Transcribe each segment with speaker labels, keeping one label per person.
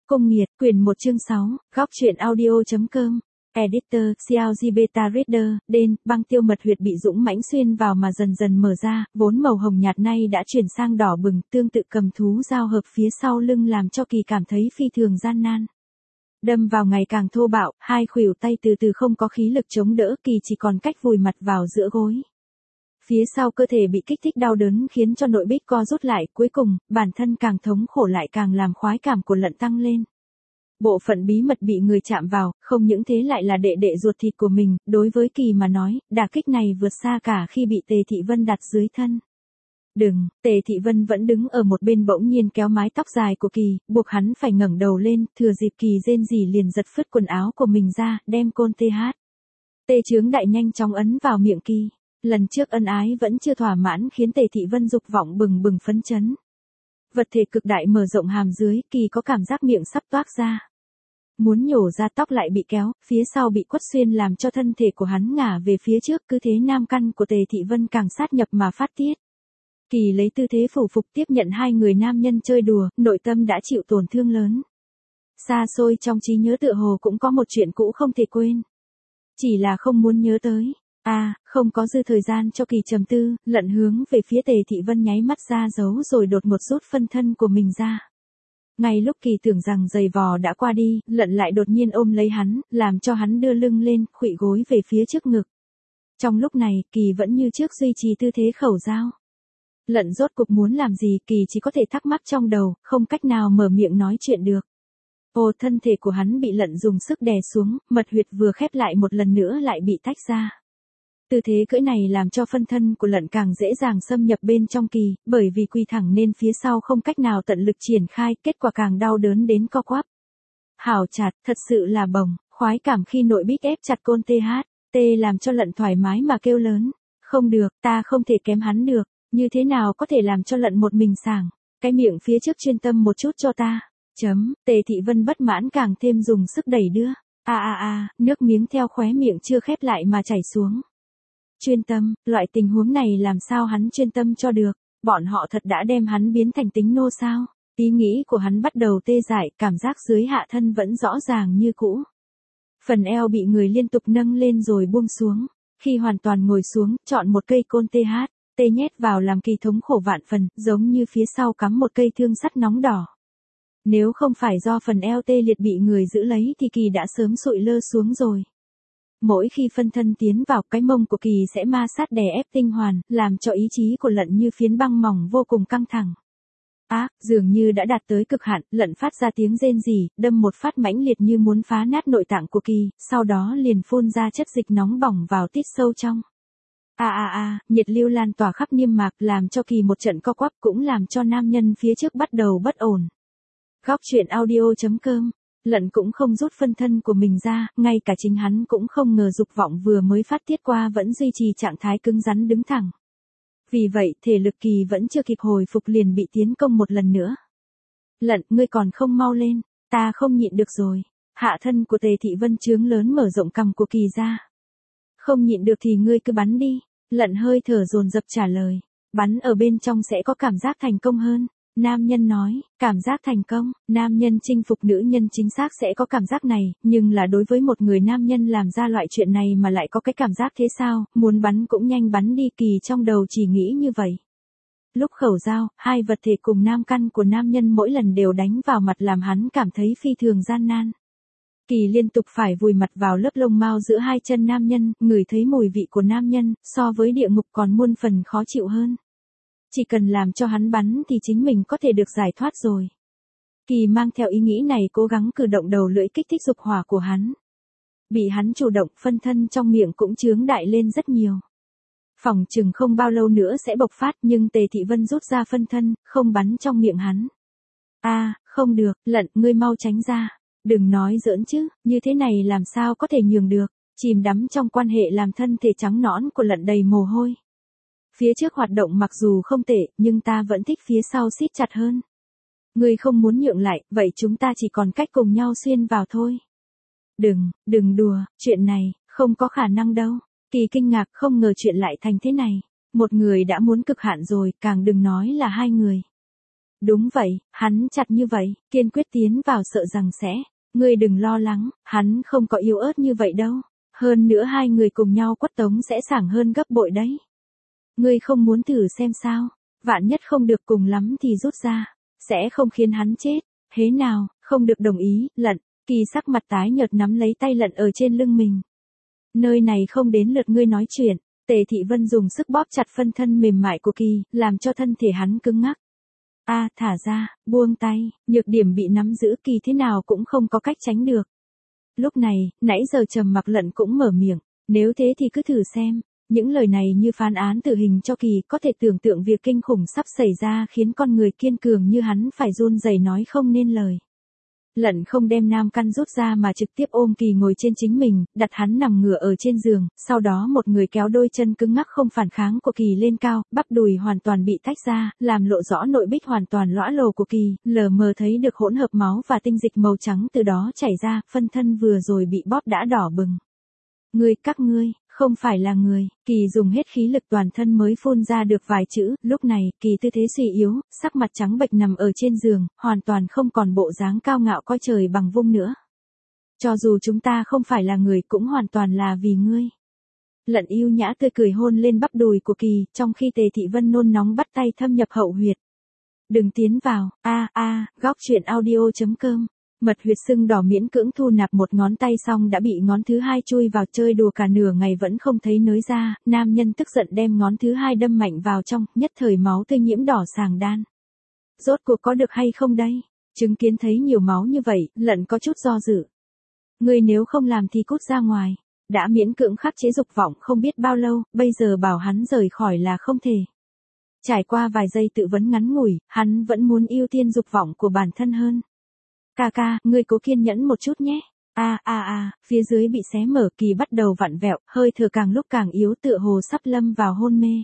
Speaker 1: Cung Nghiệt, quyển 1 chương 6, góc truyện audio.com. Editor, CLG Beta Reader, đen, băng tiêu mật huyệt bị dũng mãnh xuyên vào mà dần dần mở ra, vốn màu hồng nhạt nay đã chuyển sang đỏ bừng, tương tự cầm thú giao hợp phía sau lưng làm cho Kỳ cảm thấy phi thường gian nan. Đâm vào ngày càng thô bạo, hai khuỷu tay từ từ không có khí lực chống đỡ, Kỳ chỉ còn cách vùi mặt vào giữa gối. Phía sau cơ thể bị kích thích đau đớn khiến cho nội bích co rút lại, cuối cùng, bản thân càng thống khổ lại càng làm khoái cảm của Lận tăng lên. Bộ phận bí mật bị người chạm vào, không những thế lại là đệ đệ ruột thịt của mình, đối với Kỳ mà nói, đả kích này vượt xa cả khi bị Tề Thị Vân đặt dưới thân. Đừng, Tề Thị Vân vẫn đứng ở một bên bỗng nhiên kéo mái tóc dài của Kỳ, buộc hắn phải ngẩng đầu lên, thừa dịp Kỳ rên rỉ liền giật phứt quần áo của mình ra, đem côn tê chướng đại nhanh chóng ấn vào miệng Kỳ. Lần trước ân ái vẫn chưa thỏa mãn khiến Tề Thị Vân dục vọng bừng bừng phấn chấn. Vật thể cực đại mở rộng hàm dưới, Kỳ có cảm giác miệng sắp toác ra. Muốn nhổ ra tóc lại bị kéo, phía sau bị quất xuyên làm cho thân thể của hắn ngả về phía trước, cứ thế nam căn của Tề Thị Vân càng sát nhập mà phát tiết. Kỳ lấy tư thế phủ phục tiếp nhận hai người nam nhân chơi đùa, nội tâm đã chịu tổn thương lớn. Xa xôi trong trí nhớ tựa hồ cũng có một chuyện cũ không thể quên. Chỉ là không muốn nhớ tới. Không có dư thời gian cho Kỳ trầm tư, Lận hướng về phía Tề Thị Vân nháy mắt ra dấu rồi đột ngột rút phân thân của mình ra. Ngay lúc Kỳ tưởng rằng giày vò đã qua đi, Lận lại đột nhiên ôm lấy hắn, làm cho hắn đưa lưng lên, khuỵu gối về phía trước ngực. Trong lúc này, Kỳ vẫn như trước duy trì tư thế khẩu dao. Lận rốt cuộc muốn làm gì, Kỳ chỉ có thể thắc mắc trong đầu, không cách nào mở miệng nói chuyện được. Thân thể của hắn bị Lận dùng sức đè xuống, mật huyệt vừa khép lại một lần nữa lại bị tách ra. Tư thế cưỡi này làm cho phân thân của Lận càng dễ dàng xâm nhập bên trong Kỳ, bởi vì quỳ thẳng nên phía sau không cách nào tận lực triển khai, kết quả càng đau đớn đến co quắp. Hảo chặt, thật sự là bồng, khoái cảm khi nội bích ép chặt côn làm cho Lận thoải mái mà kêu lớn. Không được, ta không thể kém hắn được, như thế nào có thể làm cho Lận một mình sảng, cái miệng phía trước chuyên tâm một chút cho ta. Tề Thị Vân bất mãn càng thêm dùng sức đẩy đưa. Nước miếng theo khóe miệng chưa khép lại mà chảy xuống. Chuyên tâm, loại tình huống này làm sao hắn chuyên tâm cho được, bọn họ thật đã đem hắn biến thành tính nô sao, ý nghĩ của hắn bắt đầu tê dại, cảm giác dưới hạ thân vẫn rõ ràng như cũ. Phần eo bị người liên tục nâng lên rồi buông xuống, khi hoàn toàn ngồi xuống, chọn một cây côn tê nhét vào làm Kỳ thống khổ vạn phần, giống như phía sau cắm một cây thương sắt nóng đỏ. Nếu không phải do phần eo tê liệt bị người giữ lấy thì Kỳ đã sớm sụi lơ xuống rồi. Mỗi khi phân thân tiến vào, cái mông của Kỳ sẽ ma sát đè ép tinh hoàn, làm cho ý chí của Lận như phiến băng mỏng vô cùng căng thẳng. Dường như đã đạt tới cực hạn, Lận phát ra tiếng rên rỉ, đâm một phát mãnh liệt như muốn phá nát nội tạng của Kỳ, sau đó liền phun ra chất dịch nóng bỏng vào tít sâu trong. Nhiệt lưu lan tỏa khắp niêm mạc làm cho Kỳ một trận co quắp, cũng làm cho nam nhân phía trước bắt đầu bất ổn. Góc truyện audio.com. Lận cũng không rút phân thân của mình ra, ngay cả chính hắn cũng không ngờ dục vọng vừa mới phát tiết qua vẫn duy trì trạng thái cứng rắn đứng thẳng. Vì vậy, thể lực Kỳ vẫn chưa kịp hồi phục liền bị tiến công một lần nữa. Lận, ngươi còn không mau lên, ta không nhịn được rồi. Hạ thân của Tề Thị Vân trướng lớn mở rộng cằm của Kỳ ra. Không nhịn được thì ngươi cứ bắn đi. Lận hơi thở dồn dập trả lời. Bắn ở bên trong sẽ có cảm giác thành công hơn. Nam nhân nói, cảm giác thành công, nam nhân chinh phục nữ nhân chính xác sẽ có cảm giác này, nhưng là đối với một người nam nhân làm ra loại chuyện này mà lại có cái cảm giác thế sao, muốn bắn cũng nhanh bắn đi, Kỳ trong đầu chỉ nghĩ như vậy. Lúc khẩu dao, hai vật thể cùng nam căn của nam nhân mỗi lần đều đánh vào mặt làm hắn cảm thấy phi thường gian nan. Kỳ liên tục phải vùi mặt vào lớp lông mao giữa hai chân nam nhân, ngửi thấy mùi vị của nam nhân, so với địa ngục còn muôn phần khó chịu hơn. Chỉ cần làm cho hắn bắn thì chính mình có thể được giải thoát rồi. Kỳ mang theo ý nghĩ này cố gắng cử động đầu lưỡi kích thích dục hỏa của hắn. Bị hắn chủ động, phân thân trong miệng cũng chướng đại lên rất nhiều. Phỏng chừng không bao lâu nữa sẽ bộc phát, nhưng Tề Thị Vân rút ra phân thân, không bắn trong miệng hắn. Không được, Lận, ngươi mau tránh ra. Đừng nói giỡn chứ, như thế này làm sao có thể nhường được. Chìm đắm trong quan hệ làm thân thể trắng nõn của Lận đầy mồ hôi. Phía trước hoạt động mặc dù không tệ, nhưng ta vẫn thích phía sau siết chặt hơn. Ngươi không muốn nhượng lại, vậy chúng ta chỉ còn cách cùng nhau xuyên vào thôi. Đừng đùa, chuyện này, không có khả năng đâu. Kỳ kinh ngạc không ngờ chuyện lại thành thế này. Một người đã muốn cực hạn rồi, càng đừng nói là hai người. Đúng vậy, hắn chặt như vậy, kiên quyết tiến vào sợ rằng sẽ. Ngươi đừng lo lắng, hắn không có yếu ớt như vậy đâu. Hơn nữa hai người cùng nhau quất tống sẽ sảng hơn gấp bội đấy. Ngươi không muốn thử xem sao, vạn nhất không được cùng lắm thì rút ra, sẽ không khiến hắn chết. Thế nào, không được đồng ý, Lận, Kỳ sắc mặt tái nhợt nắm lấy tay Lận ở trên lưng mình. Nơi này không đến lượt ngươi nói chuyện, Tề Thị Vân dùng sức bóp chặt phân thân mềm mại của Kỳ, làm cho thân thể hắn cứng ngắc. Thả ra, buông tay, nhược điểm bị nắm giữ Kỳ thế nào cũng không có cách tránh được. Lúc này, nãy giờ trầm mặc Lận cũng mở miệng, nếu thế thì cứ thử xem. Những lời này như phán án tử hình cho Kỳ, có thể tưởng tượng việc kinh khủng sắp xảy ra khiến con người kiên cường như hắn phải run rẩy nói không nên lời. Lận không đem nam căn rút ra mà trực tiếp ôm Kỳ ngồi trên chính mình, đặt hắn nằm ngửa ở trên giường, sau đó một người kéo đôi chân cứng ngắc không phản kháng của Kỳ lên cao, bắp đùi hoàn toàn bị tách ra, làm lộ rõ nội bích hoàn toàn lõa lồ của Kỳ, lờ mờ thấy được hỗn hợp máu và tinh dịch màu trắng từ đó chảy ra, phân thân vừa rồi bị bóp đã đỏ bừng. Các ngươi, không phải là người, Kỳ dùng hết khí lực toàn thân mới phun ra được vài chữ, lúc này, Kỳ tư thế suy yếu, sắc mặt trắng bệch nằm ở trên giường, hoàn toàn không còn bộ dáng cao ngạo coi trời bằng vung nữa. Cho dù chúng ta không phải là người cũng hoàn toàn là vì ngươi. Lận yêu nhã tươi cười hôn lên bắp đùi của Kỳ, trong khi Tề Thị Vân nôn nóng bắt tay thâm nhập hậu huyệt. Đừng tiến vào, góc truyện audio.com. Mật huyệt sưng đỏ miễn cưỡng thu nạp một ngón tay xong đã bị ngón thứ hai chui vào chơi đùa cả nửa ngày vẫn không thấy nới ra, nam nhân tức giận đem ngón thứ hai đâm mạnh vào trong, nhất thời máu tươi nhiễm đỏ sàng đan. Rốt cuộc có được hay không đây? Chứng kiến thấy nhiều máu như vậy, Lận có chút do dự. Ngươi nếu không làm thì cút ra ngoài. Đã miễn cưỡng khắc chế dục vọng không biết bao lâu, bây giờ bảo hắn rời khỏi là không thể. Trải qua vài giây tự vấn ngắn ngủi, hắn vẫn muốn ưu tiên dục vọng của bản thân hơn. Ca, ngươi cố kiên nhẫn một chút nhé. Phía dưới bị xé mở, Kỳ bắt đầu vặn vẹo, hơi thở càng lúc càng yếu tựa hồ sắp lâm vào hôn mê.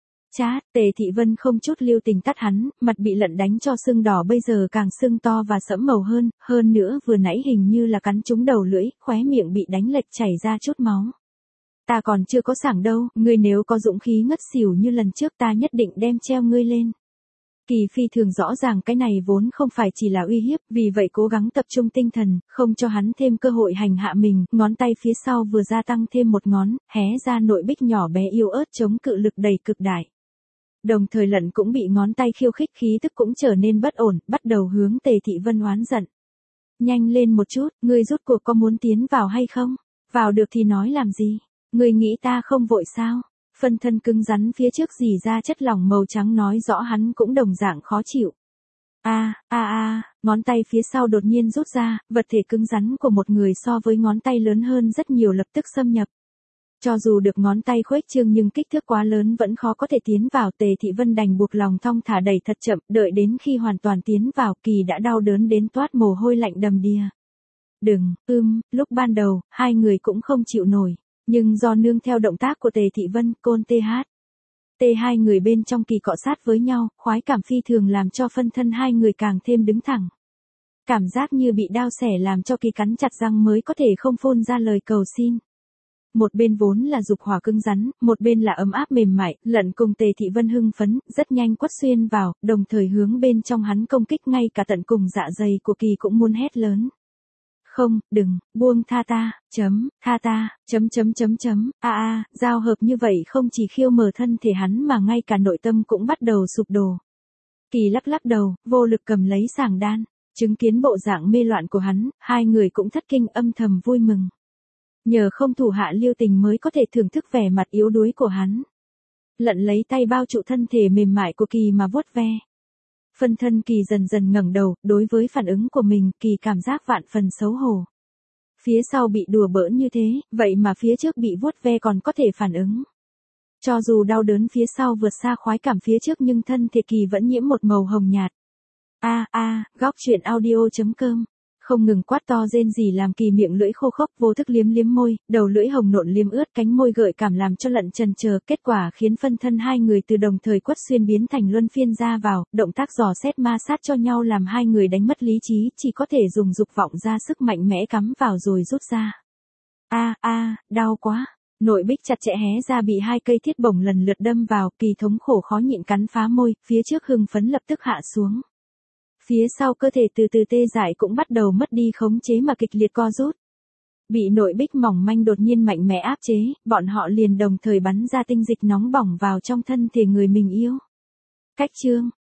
Speaker 1: Tề Thị Vân không chút lưu tình tắt hắn, mặt bị Lận đánh cho sưng đỏ bây giờ càng sưng to và sẫm màu hơn nữa vừa nãy hình như là cắn trúng đầu lưỡi, khóe miệng bị đánh lệch chảy ra chút máu. Ta còn chưa có sảng đâu, ngươi nếu có dũng khí ngất xỉu như lần trước ta nhất định đem treo ngươi lên. Kỳ phi thường rõ ràng cái này vốn không phải chỉ là uy hiếp, vì vậy cố gắng tập trung tinh thần, không cho hắn thêm cơ hội hành hạ mình, ngón tay phía sau vừa gia tăng thêm một ngón, hé ra nội bích nhỏ bé yếu ớt chống cự lực đầy cực đại. Đồng thời Lận cũng bị ngón tay khiêu khích khí tức cũng trở nên bất ổn, bắt đầu hướng Tề Thị Vân oán giận. Nhanh lên một chút, ngươi rút cuộc có muốn tiến vào hay không? Vào được thì nói làm gì? Ngươi nghĩ ta không vội sao? Phân thân cứng rắn phía trước dì ra chất lỏng màu trắng nói rõ hắn cũng đồng dạng khó chịu. Ngón tay phía sau đột nhiên rút ra, vật thể cứng rắn của một người so với ngón tay lớn hơn rất nhiều lập tức xâm nhập. Cho dù được ngón tay khuếch trương nhưng kích thước quá lớn vẫn khó có thể tiến vào, Tề Thị Vân đành buộc lòng thong thả đẩy thật chậm, đợi đến khi hoàn toàn tiến vào, Kỳ đã đau đớn đến toát mồ hôi lạnh đầm đìa. Lúc ban đầu, hai người cũng không chịu nổi. Nhưng do nương theo động tác của Tề Thị Vân, côn hai người bên trong Kỳ cọ sát với nhau, khoái cảm phi thường làm cho phân thân hai người càng thêm đứng thẳng. Cảm giác như bị đao xẻ làm cho Kỳ cắn chặt răng mới có thể không phun ra lời cầu xin. Một bên vốn là dục hỏa cứng rắn, một bên là ấm áp mềm mại, Lận cùng Tề Thị Vân hưng phấn, rất nhanh quất xuyên vào, đồng thời hướng bên trong hắn công kích ngay cả tận cùng dạ dày của Kỳ cũng muốn hét lớn. Không, đừng, buông tha ta, giao hợp như vậy không chỉ khiêu mở thân thể hắn mà ngay cả nội tâm cũng bắt đầu sụp đổ. Kỳ lắc đầu, vô lực cầm lấy sàng đan, chứng kiến bộ dạng mê loạn của hắn, hai người cũng thất kinh âm thầm vui mừng. Nhờ không thủ hạ lưu tình mới có thể thưởng thức vẻ mặt yếu đuối của hắn. Lận lấy tay bao trụ thân thể mềm mại của Kỳ mà vuốt ve. Phân thân Kỳ dần dần ngẩng đầu, đối với phản ứng của mình, Kỳ cảm giác vạn phần xấu hổ. Phía sau bị đùa bỡn như thế, vậy mà phía trước bị vuốt ve còn có thể phản ứng. Cho dù đau đớn phía sau vượt xa khoái cảm phía trước nhưng thân thể Kỳ vẫn nhiễm một màu hồng nhạt. Góc truyện audio.com. Không ngừng quát to rên rỉ làm Kỳ miệng lưỡi khô khốc vô thức liếm môi, đầu lưỡi hồng nộn liếm ướt cánh môi gợi cảm làm cho Lận chần chờ, kết quả khiến phân thân hai người từ đồng thời quất xuyên biến thành luân phiên ra vào, động tác dò xét ma sát cho nhau làm hai người đánh mất lý trí, chỉ có thể dùng dục vọng ra sức mạnh mẽ cắm vào rồi rút ra. Đau quá. Nội bích chặt chẽ hé ra bị hai cây thiết bổng lần lượt đâm vào, Kỳ thống khổ khó nhịn cắn phá môi, phía trước hưng phấn lập tức hạ xuống. Phía sau cơ thể từ từ tê dại cũng bắt đầu mất đi khống chế mà kịch liệt co rút. Bị nội bích mỏng manh đột nhiên mạnh mẽ áp chế, bọn họ liền đồng thời bắn ra tinh dịch nóng bỏng vào trong thân thể người mình yêu. Cách chương